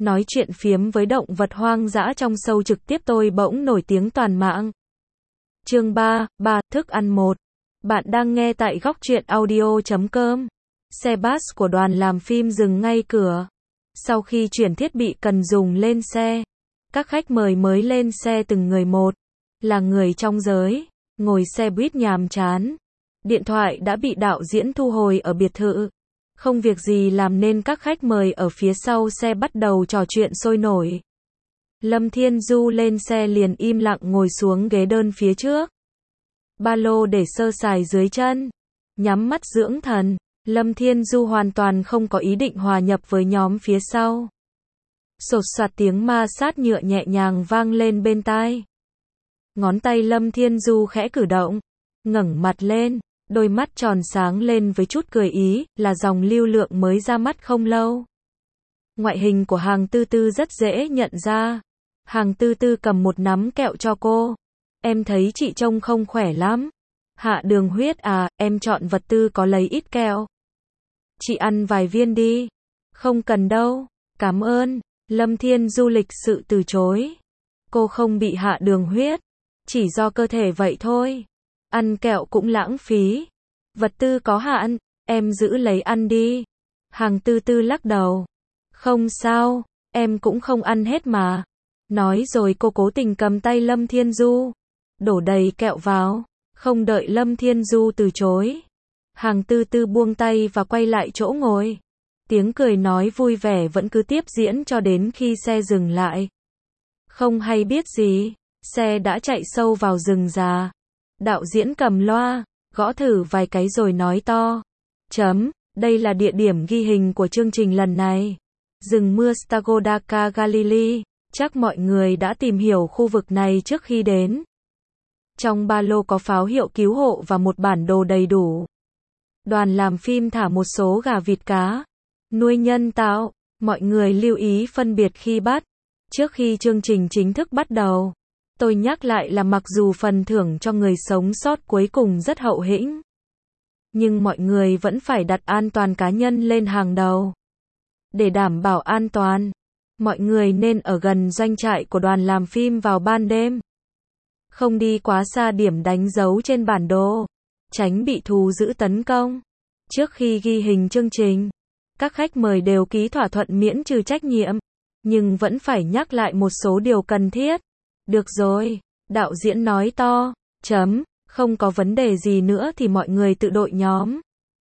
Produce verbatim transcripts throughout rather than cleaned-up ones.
nói chuyện phiếm với động vật hoang dã trong show trực tiếp tôi bỗng nổi tiếng toàn mạng. Chương ba, ba, thức ăn một. Bạn đang nghe tại góc truyện audio chấm com. Xe bus của đoàn làm phim dừng ngay cửa. Sau khi chuyển thiết bị cần dùng lên xe, các khách mời mới lên xe từng người một. Là người trong giới, ngồi xe buýt nhàm chán. Điện thoại đã bị đạo diễn thu hồi ở biệt thự. Không việc gì làm nên các khách mời ở phía sau xe bắt đầu trò chuyện sôi nổi. Lâm Thiên Du lên xe liền im lặng ngồi xuống ghế đơn phía trước. Ba lô để sơ sài dưới chân. Nhắm mắt dưỡng thần. Lâm Thiên Du hoàn toàn không có ý định hòa nhập với nhóm phía sau. Sột soạt tiếng ma sát nhựa nhẹ nhàng vang lên bên tai. Ngón tay Lâm Thiên Du khẽ cử động. Ngẩng mặt lên. Đôi mắt tròn sáng lên với chút cười ý, là dòng lưu lượng mới ra mắt không lâu. Ngoại hình của Hàng Tư Tư rất dễ nhận ra. Hàng Tư Tư cầm một nắm kẹo cho cô. Em thấy chị trông không khỏe lắm. Hạ đường huyết à, em chọn vật tư có lấy ít kẹo. Chị ăn vài viên đi. Không cần đâu, cảm ơn. Lâm Thiên Du lịch sự từ chối. Cô không bị hạ đường huyết, chỉ do cơ thể vậy thôi. Ăn kẹo cũng lãng phí. Vật tư có hạn, em giữ lấy ăn đi. Hàng Tư Tư lắc đầu. Không sao, em cũng không ăn hết mà. Nói rồi cô cố tình cầm tay Lâm Thiên Du. Đổ đầy kẹo vào. Không đợi Lâm Thiên Du từ chối. Hàng Tư Tư buông tay và quay lại chỗ ngồi. Tiếng cười nói vui vẻ vẫn cứ tiếp diễn cho đến khi xe dừng lại. Không hay biết gì, xe đã chạy sâu vào rừng già. Đạo diễn cầm loa, gõ thử vài cái rồi nói to. Chấm, đây là địa điểm ghi hình của chương trình lần này. Rừng mưa Stagodaka Galilee, chắc mọi người đã tìm hiểu khu vực này trước khi đến. Trong ba lô có pháo hiệu cứu hộ và một bản đồ đầy đủ. Đoàn làm phim thả một số gà vịt cá. Nuôi nhân tạo, mọi người lưu ý phân biệt khi bắt. Trước khi chương trình chính thức bắt đầu. Tôi nhắc lại là mặc dù phần thưởng cho người sống sót cuối cùng rất hậu hĩnh, nhưng mọi người vẫn phải đặt an toàn cá nhân lên hàng đầu. Để đảm bảo an toàn, mọi người nên ở gần doanh trại của đoàn làm phim vào ban đêm. Không đi quá xa điểm đánh dấu trên bản đồ, tránh bị thú dữ tấn công. Trước khi ghi hình chương trình, các khách mời đều ký thỏa thuận miễn trừ trách nhiệm, nhưng vẫn phải nhắc lại một số điều cần thiết. Được rồi, đạo diễn nói to, chấm, không có vấn đề gì nữa thì mọi người tự đội nhóm.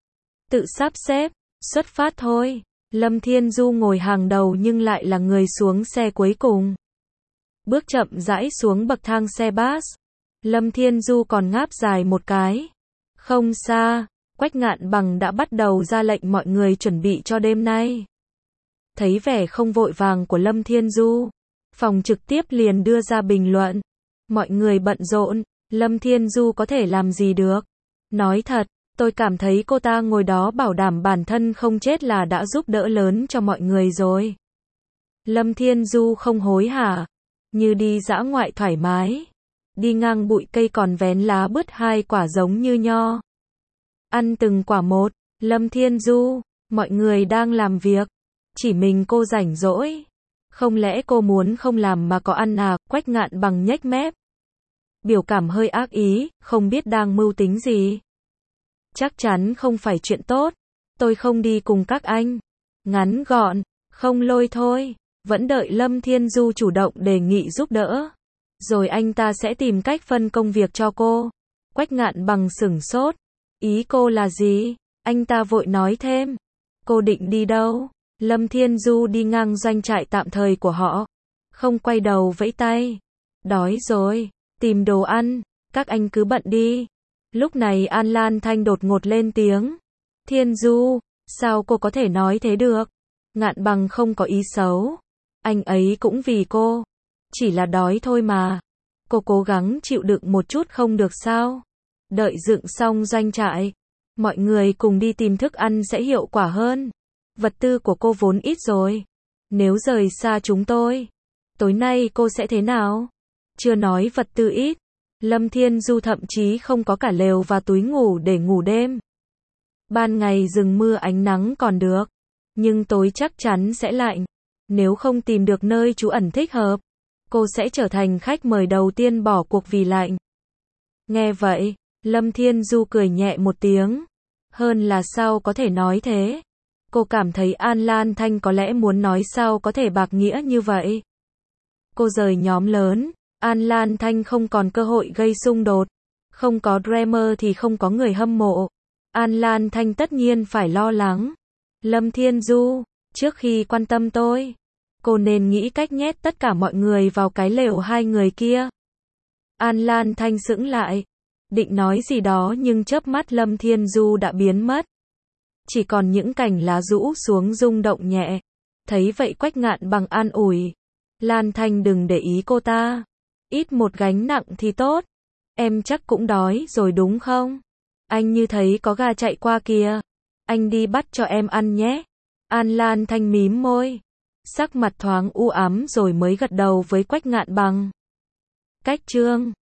Tự sắp xếp, xuất phát thôi. Lâm Thiên Du ngồi hàng đầu nhưng lại là người xuống xe cuối cùng. Bước chậm rãi xuống bậc thang xe bus. Lâm Thiên Du còn ngáp dài một cái. Không xa, Quách Ngạn Bằng đã bắt đầu ra lệnh mọi người chuẩn bị cho đêm nay. Thấy vẻ không vội vàng của Lâm Thiên Du, phòng trực tiếp liền đưa ra bình luận. Mọi người bận rộn, Lâm Thiên Du có thể làm gì được. Nói thật, tôi cảm thấy cô ta ngồi đó bảo đảm bản thân không chết là đã giúp đỡ lớn cho mọi người rồi. Lâm Thiên Du không hối hả, như đi dã ngoại thoải mái. Đi ngang bụi cây còn vén lá bứt hai quả giống như nho. Ăn từng quả một. Lâm Thiên Du, mọi người đang làm việc, chỉ mình cô rảnh rỗi. Không lẽ cô muốn không làm mà có ăn à? Quách Ngạn Bằng nhếch mép. Biểu cảm hơi ác ý, không biết đang mưu tính gì. Chắc chắn không phải chuyện tốt. Tôi không đi cùng các anh. Ngắn gọn, không lôi thôi. Vẫn đợi Lâm Thiên Du chủ động đề nghị giúp đỡ. Rồi anh ta sẽ tìm cách phân công việc cho cô. Quách Ngạn Bằng sửng sốt. Ý cô là gì? Anh ta vội nói thêm. Cô định đi đâu? Lâm Thiên Du đi ngang doanh trại tạm thời của họ. Không quay đầu vẫy tay. Đói rồi, tìm đồ ăn, các anh cứ bận đi. Lúc này An Lan Thanh đột ngột lên tiếng. Thiên Du, sao cô có thể nói thế được? Ngạn Bằng không có ý xấu. Anh ấy cũng vì cô. Chỉ là đói thôi mà. Cô cố gắng chịu đựng một chút không được sao? Đợi dựng xong doanh trại, mọi người cùng đi tìm thức ăn sẽ hiệu quả hơn. Vật tư của cô vốn ít rồi. Nếu rời xa chúng tôi, tối nay cô sẽ thế nào? Chưa nói vật tư ít, Lâm Thiên Du thậm chí không có cả lều và túi ngủ để ngủ đêm. Ban ngày rừng mưa ánh nắng còn được, nhưng tối chắc chắn sẽ lạnh. Nếu không tìm được nơi trú ẩn thích hợp, cô sẽ trở thành khách mời đầu tiên bỏ cuộc vì lạnh. Nghe vậy, Lâm Thiên Du cười nhẹ một tiếng. Hơn là sao có thể nói thế. Cô cảm thấy An Lan Thanh có lẽ muốn nói sao có thể bạc nghĩa như vậy. Cô rời nhóm lớn, An Lan Thanh không còn cơ hội gây xung đột. Không có Dreamer thì không có người hâm mộ. An Lan Thanh tất nhiên phải lo lắng. Lâm Thiên Du, trước khi quan tâm tôi, cô nên nghĩ cách nhét tất cả mọi người vào cái lều hai người kia. An Lan Thanh sững lại, định nói gì đó nhưng chớp mắt Lâm Thiên Du đã biến mất. Chỉ còn những cành lá rũ xuống rung động nhẹ. Thấy vậy Quách Ngạn Bằng an ủi. Lan Thanh đừng để ý cô ta. Ít một gánh nặng thì tốt. Em chắc cũng đói rồi đúng không? Anh như thấy có gà chạy qua kìa. Anh đi bắt cho em ăn nhé. An Lan Thanh mím môi. Sắc mặt thoáng u ám rồi mới gật đầu với Quách Ngạn Bằng. Cách chương